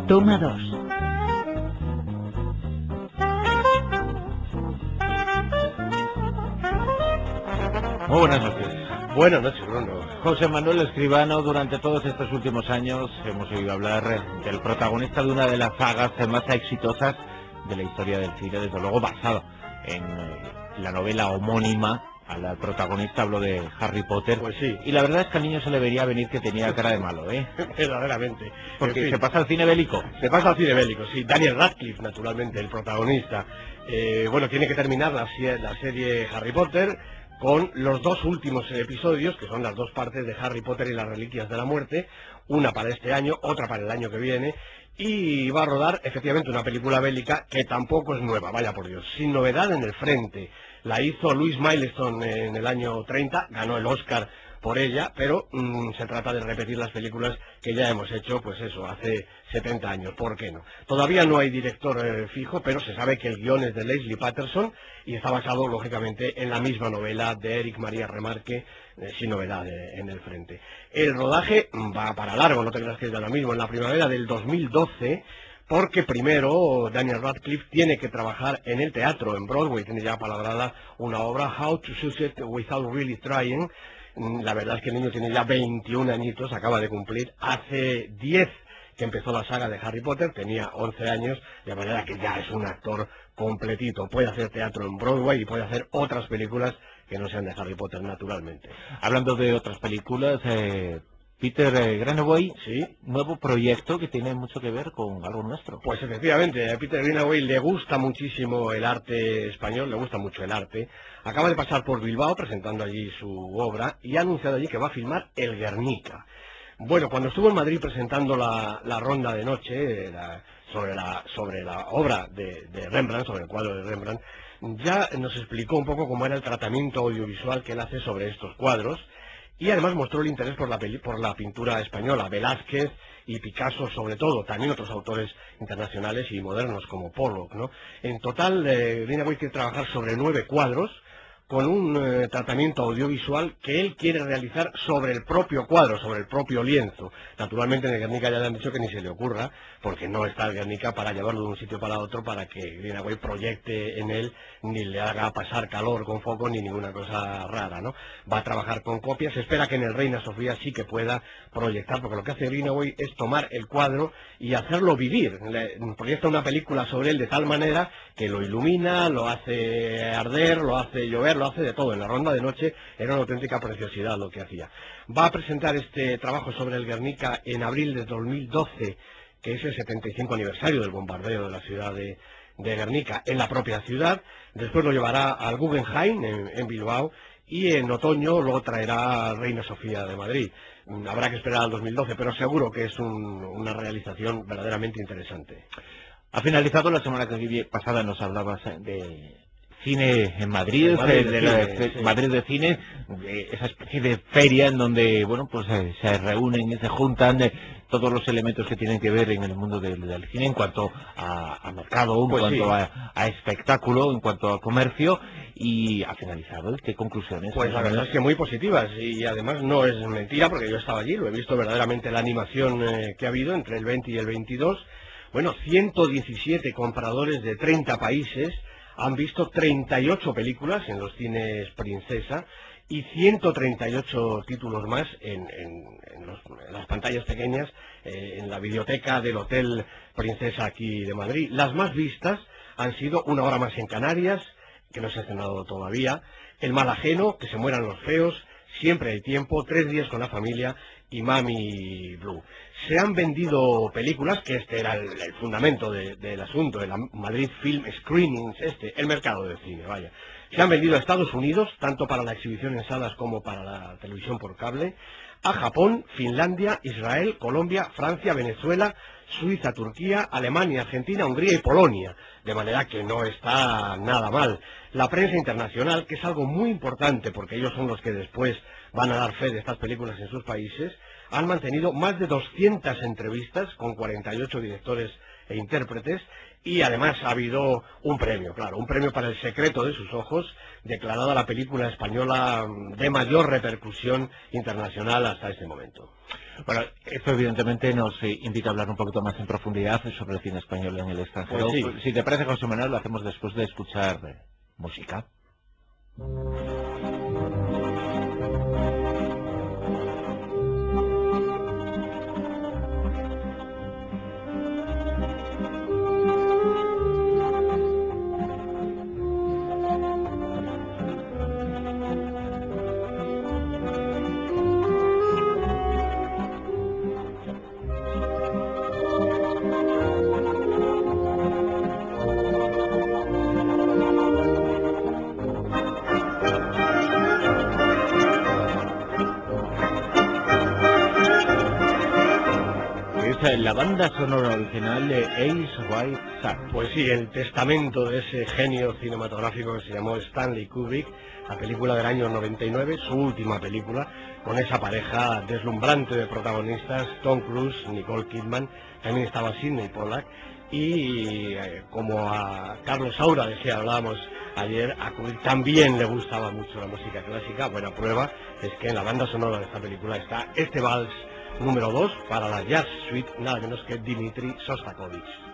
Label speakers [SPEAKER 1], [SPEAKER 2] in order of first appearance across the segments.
[SPEAKER 1] Toma 2.
[SPEAKER 2] Muy buenas noches.
[SPEAKER 3] Buenas noches, Bruno.
[SPEAKER 2] José Manuel Escribano, durante todos estos últimos años hemos oído hablar del protagonista de una de las sagas más exitosas de la historia del cine, desde luego basado en la novela homónima a la protagonista, hablo de Harry Potter.
[SPEAKER 3] Pues sí.
[SPEAKER 2] Y la verdad es que al niño se le vería venir que tenía cara de malo,
[SPEAKER 3] Verdaderamente.
[SPEAKER 2] Porque
[SPEAKER 3] En fin,
[SPEAKER 2] se pasa al cine bélico.
[SPEAKER 3] se pasa al cine bélico, sí. Daniel Radcliffe, naturalmente, el protagonista. Bueno, tiene que terminar la serie Harry Potter con los dos últimos episodios, que son las dos partes de Harry Potter y las Reliquias de la Muerte, una para este año, otra para el año que viene, y va a rodar efectivamente una película bélica que tampoco es nueva, vaya por Dios, sin novedad en el frente. La hizo Louis Milestone en el año 30, ganó el Oscar por ella, pero se trata de repetir las películas que ya hemos hecho, pues eso, hace 70 años, ¿por qué no? Todavía no hay director fijo, pero se sabe que el guión es de Leslie Patterson y está basado, lógicamente, en la misma novela de Eric María Remarque, sin novedad en el frente. El rodaje va para largo, no te creas que es de ahora mismo, en la primavera del 2012, porque primero Daniel Radcliffe tiene que trabajar en el teatro, en Broadway, tiene ya palabrada una obra, How to Succeed Without Really Trying. La verdad es que el niño tiene ya 21 añitos, acaba de cumplir, hace 10 que empezó la saga de Harry Potter, tenía 11 años, de manera que ya es un actor completito, puede hacer teatro en Broadway y puede hacer otras películas que no sean de Harry Potter, naturalmente.
[SPEAKER 2] Hablando de otras películas, Peter Greenaway,
[SPEAKER 3] Sí.
[SPEAKER 2] nuevo proyecto que tiene mucho que ver con algo nuestro.
[SPEAKER 3] Pues efectivamente, a Peter Greenaway le gusta muchísimo el arte español, le gusta mucho el arte. Acaba de pasar por Bilbao presentando allí su obra y ha anunciado allí que va a filmar El Guernica. Bueno, cuando estuvo en Madrid presentando la ronda de noche sobre la obra de Rembrandt, sobre el cuadro de Rembrandt, ya nos explicó un poco cómo era el tratamiento audiovisual que él hace sobre estos cuadros y además mostró el interés por la pintura española, Velázquez y Picasso sobre todo, también otros autores internacionales y modernos como Pollock, ¿no? En total, Greenaway quiere trabajar sobre 9 cuadros con un tratamiento audiovisual que él quiere realizar sobre el propio cuadro, sobre el propio lienzo. Naturalmente en el Guernica ya le han dicho que ni se le ocurra, porque no está el Guernica para llevarlo de un sitio para otro para que Greenaway proyecte en él, ni le haga pasar calor con foco, ni ninguna cosa rara, ¿no? Va a trabajar con copias, se espera que en el Reina Sofía sí que pueda proyectar, porque lo que hace Greenaway es tomar el cuadro y hacerlo vivir. Proyecta una película sobre él de tal manera que lo ilumina, lo hace arder, lo hace llover, lo hace de todo. En la ronda de noche era una auténtica preciosidad lo que hacía. Va a presentar este trabajo sobre el Guernica en abril de 2012, que es el 75 aniversario del bombardeo de la ciudad de Guernica en la propia ciudad. Después lo llevará al Guggenheim en Bilbao y en otoño lo traerá a Reina Sofía de Madrid. Habrá que esperar al 2012, pero seguro que es una realización verdaderamente interesante.
[SPEAKER 2] Ha finalizado la semana pasada, nos hablabas de cine en Madrid, Madrid de cine, esa especie de feria en donde, bueno, pues se reúnen y se juntan todos los elementos que tienen que ver en el mundo del cine en cuanto a mercado, en
[SPEAKER 3] Pues
[SPEAKER 2] cuanto
[SPEAKER 3] sí.
[SPEAKER 2] a espectáculo, en cuanto a comercio, y ha finalizado. ¿Qué conclusiones?
[SPEAKER 3] Pues la verdad es que muy positivas y además no es mentira porque yo estaba allí, lo he visto verdaderamente la animación que ha habido entre el 20 y el 22. Bueno, 117 compradores de 30 países han visto 38 películas en los cines Princesa y 138 títulos más en las pantallas pequeñas, en la biblioteca del Hotel Princesa aquí de Madrid. Las más vistas han sido Una hora más en Canarias, que no se ha estrenado todavía, El mal ajeno, Que se mueran los feos, Siempre hay tiempo, 3 días con la familia y Mami Blue. Se han vendido películas, que este era el fundamento del asunto, de la Madrid Film Screenings, el mercado de cine, vaya. Se han vendido a Estados Unidos, tanto para la exhibición en salas como para la televisión por cable, a Japón, Finlandia, Israel, Colombia, Francia, Venezuela, Suiza, Turquía, Alemania, Argentina, Hungría y Polonia, de manera que no está nada mal. La prensa internacional, que es algo muy importante porque ellos son los que después van a dar fe de estas películas en sus países, han mantenido más de 200 entrevistas con 48 directores e intérpretes y además ha habido un premio, claro, un premio para El secreto de sus ojos, declarada la película española de mayor repercusión internacional hasta este momento.
[SPEAKER 2] Bueno, esto evidentemente nos invita a hablar un poquito más en profundidad sobre el cine español en el extranjero.
[SPEAKER 3] Pues sí.
[SPEAKER 2] Si te parece, José Manuel, lo hacemos después de escuchar música. Es la banda sonora original de Ace White Shot.
[SPEAKER 3] Pues sí, el testamento de ese genio cinematográfico que se llamó Stanley Kubrick, la película del año 99, su última película, con esa pareja deslumbrante de protagonistas, Tom Cruise, Nicole Kidman, también estaba Sidney Pollack, y como a Carlos Saura, de que hablábamos ayer, a Kubrick también le gustaba mucho la música clásica. Buena prueba es que en la banda sonora de esta película está este vals número 2 para la Jazz Suite, nada menos que Dmitri Shostakovich.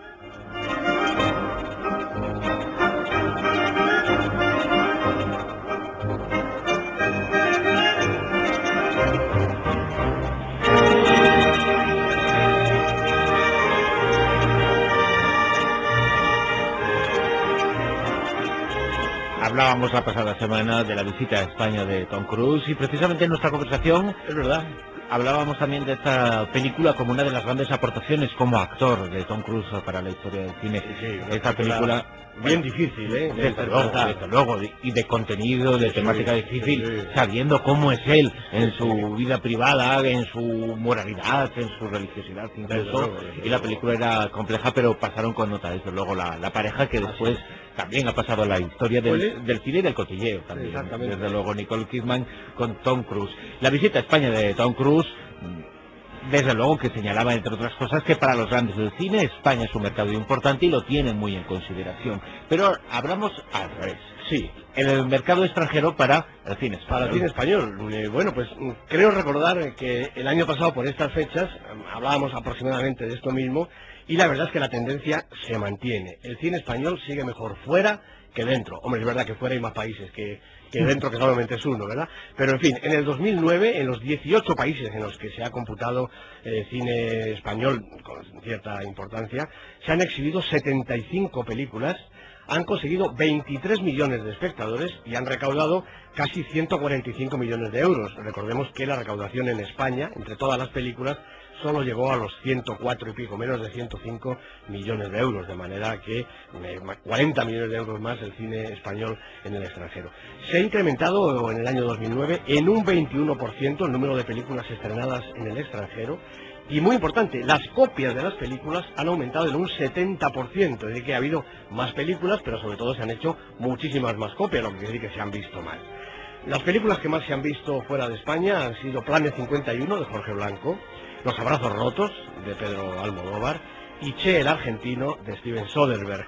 [SPEAKER 2] Hablábamos la pasada semana de la visita a España de Tom Cruise y precisamente en nuestra conversación, es verdad, hablábamos también de esta película como una de las grandes aportaciones como actor de Tom Cruise para la historia del cine.
[SPEAKER 3] Sí,
[SPEAKER 2] esta película
[SPEAKER 3] bien difícil, de
[SPEAKER 2] desde luego, y de contenido, de temática difícil, sabiendo cómo es él en su vida privada, en su moralidad, en su religiosidad incluso, y la película era compleja, pero pasaron con nota, desde luego, la pareja que después también ha pasado a la historia del cine y del cotilleo también, desde luego, Nicole Kidman con Tom Cruise. La visita a España de Tom Cruise, desde luego que señalaba, entre otras cosas, que para los grandes del cine España es un mercado importante y lo tienen muy en consideración. Pero hablamos al revés. Sí, en el mercado extranjero para el cine español.
[SPEAKER 3] Para el cine español. Bueno, pues creo recordar que el año pasado por estas fechas hablábamos aproximadamente de esto mismo y la verdad es que la tendencia se mantiene. El cine español sigue mejor fuera que dentro. Hombre, es verdad que fuera hay más países que dentro, que solamente es uno, ¿verdad? Pero en fin, en el 2009, en los 18 países en los que se ha computado cine español con cierta importancia, se han exhibido 75 películas, han conseguido 23 millones de espectadores y han recaudado casi 145 millones de euros. Recordemos que la recaudación en España, entre todas las películas, solo llegó a los 104 y pico, menos de 105 millones de euros, de manera que 40 millones de euros más el cine español en el extranjero. Se ha incrementado en el año 2009 en un 21% el número de películas estrenadas en el extranjero. Y muy importante, las copias de las películas han aumentado en un 70%, es decir, que ha habido más películas, pero sobre todo se han hecho muchísimas más copias, lo que quiere decir que se han visto más. Las películas que más se han visto fuera de España han sido Planet 51 de Jorge Blanco, Los abrazos rotos de Pedro Almodóvar y Che el argentino de Steven Soderbergh.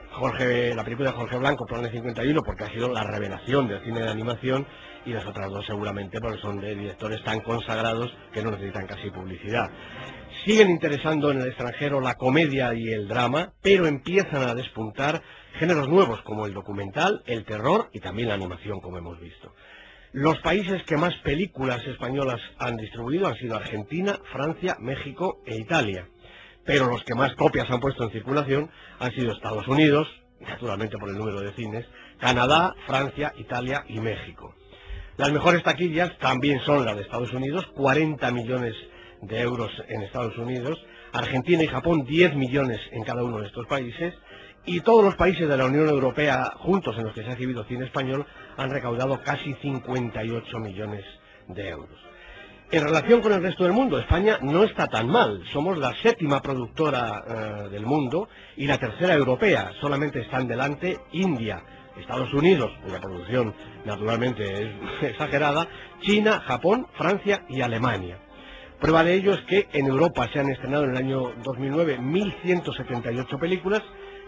[SPEAKER 3] La película de Jorge Blanco, Planet 51, porque ha sido la revelación del cine de animación, y las otras dos seguramente porque son de directores tan consagrados que no necesitan casi publicidad. Siguen interesando en el extranjero la comedia y el drama, pero empiezan a despuntar géneros nuevos como el documental, el terror y también la animación, como hemos visto. Los países que más películas españolas han distribuido han sido Argentina, Francia, México e Italia. Pero los que más copias han puesto en circulación han sido Estados Unidos, naturalmente por el número de cines, Canadá, Francia, Italia y México. Las mejores taquillas también son las de Estados Unidos, 40 millones de euros en Estados Unidos, Argentina y Japón 10 millones en cada uno de estos países, y todos los países de la Unión Europea juntos en los que se ha exhibido cine español han recaudado casi 58 millones de euros. En relación con el resto del mundo, España no está tan mal. Somos la séptima productora del mundo y la tercera europea. Solamente están delante India, Estados Unidos, cuya producción naturalmente es exagerada, China, Japón, Francia y Alemania. Prueba de ello es que en Europa se han estrenado en el año 2009 1.178 películas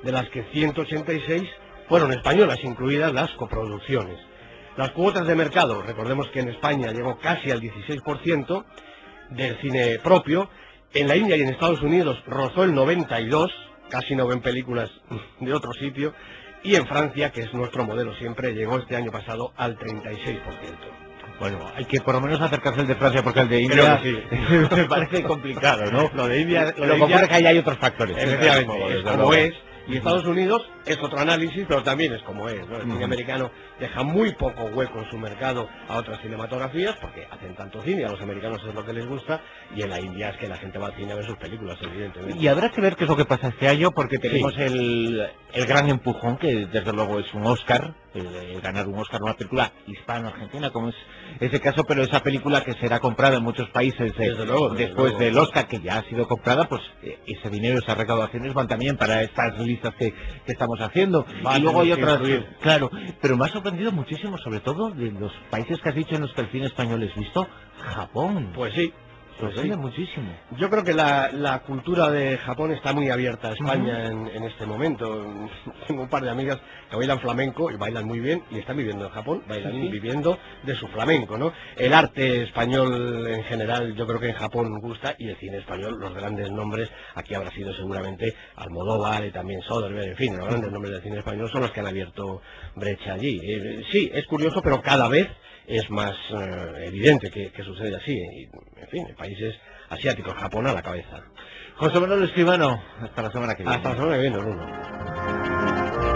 [SPEAKER 3] de las que 186 fueron españolas, incluidas las coproducciones. Las cuotas de mercado, recordemos que en España llegó casi al 16% del cine propio, en la India y en Estados Unidos rozó el 92%, casi no ven películas de otro sitio, y en Francia, que es nuestro modelo siempre, llegó este año pasado al 36%.
[SPEAKER 2] Bueno, hay que por lo menos acercarse al de Francia, porque el de India
[SPEAKER 3] sí.
[SPEAKER 2] me parece complicado, ¿no?
[SPEAKER 3] Lo de India,
[SPEAKER 2] lo que ocurre es que ahí hay otros factores.
[SPEAKER 3] Efectivamente, es como es. Y Estados Unidos es otro análisis, pero también es como es, ¿no? El cine americano deja muy poco hueco en su mercado a otras cinematografías, porque hacen tanto cine, a los americanos es lo que les gusta, y en la India es que la gente va al cine a ver sus películas, evidentemente.
[SPEAKER 2] Y habrá que ver qué es lo que pasa este año, porque tenemos el gran empujón, que desde luego es un Oscar, ganar un Oscar a una película hispano-argentina, como es ese caso, pero esa película que será comprada en muchos países después del Oscar, que ya ha sido comprada, pues ese dinero, esas recaudaciones van también para estas listas que estamos haciendo. Y luego hay otras, claro, pero me ha sorprendido muchísimo, sobre todo de los países que has dicho en los que el cine español es visto, Japón.
[SPEAKER 3] Pues sí.
[SPEAKER 2] Sorprende muchísimo.
[SPEAKER 3] Yo creo que la cultura de Japón está muy abierta a España en este momento. Tengo un par de amigas que bailan flamenco y bailan muy bien y están viviendo en Japón, viviendo de su flamenco, ¿no? El arte español en general yo creo que en Japón gusta, y el cine español, los grandes nombres, aquí habrá sido seguramente Almodóvar y también Soderbergh, en fin, los grandes nombres del cine español son los que han abierto brecha allí. Sí, es curioso, pero cada vez es más evidente que sucede así. En fin, en países asiáticos, Japón a la cabeza.
[SPEAKER 2] José Manuel Escribano, hasta la semana que viene.
[SPEAKER 3] Hasta la semana que viene, Bruno.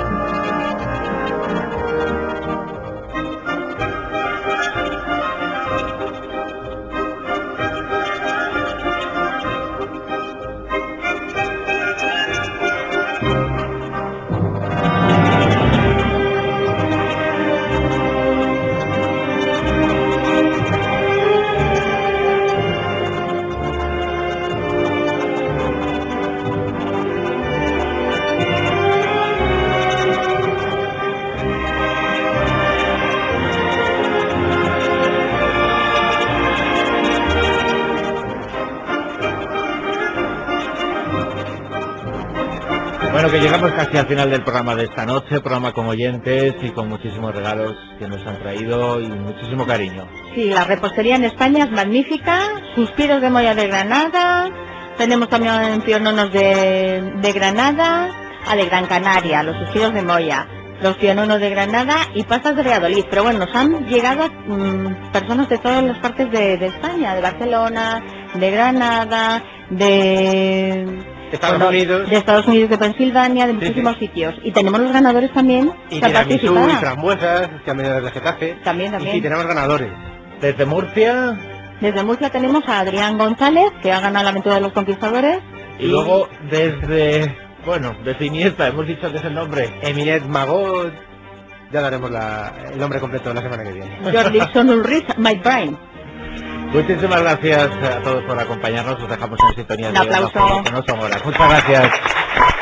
[SPEAKER 2] Bueno, que llegamos casi al final del programa de esta noche, programa con oyentes y con muchísimos regalos que nos han traído y muchísimo cariño.
[SPEAKER 1] Sí, la repostería en España es magnífica, suspiros de Moya de Granada, tenemos también piononos de Granada, de Gran Canaria, los suspiros de Moya, los piononos de Granada y pastas de Valladolid. Pero bueno, nos han llegado personas de todas las partes de España, de Barcelona, de Granada, de
[SPEAKER 2] Estados Unidos,
[SPEAKER 1] de Pensilvania, de muchísimos sitios. Y tenemos los ganadores también.
[SPEAKER 3] Y tiramisú y frambuesas, que han venido desde Getafe.
[SPEAKER 1] También.
[SPEAKER 3] Y sí, tenemos ganadores.
[SPEAKER 2] Desde Murcia.
[SPEAKER 1] Desde Murcia tenemos a Adrián González, que ha ganado la aventura de los conquistadores.
[SPEAKER 2] Y luego desde Iniesta, hemos dicho que es el nombre.
[SPEAKER 3] Eminet Magot. Ya daremos el nombre completo la semana que viene.
[SPEAKER 1] Jordi Son Ulrich, Mike Bryan.
[SPEAKER 2] Muchísimas gracias a todos por acompañarnos. Os dejamos en sintonía.
[SPEAKER 1] Un aplauso.
[SPEAKER 2] Que no son horas. Muchas gracias.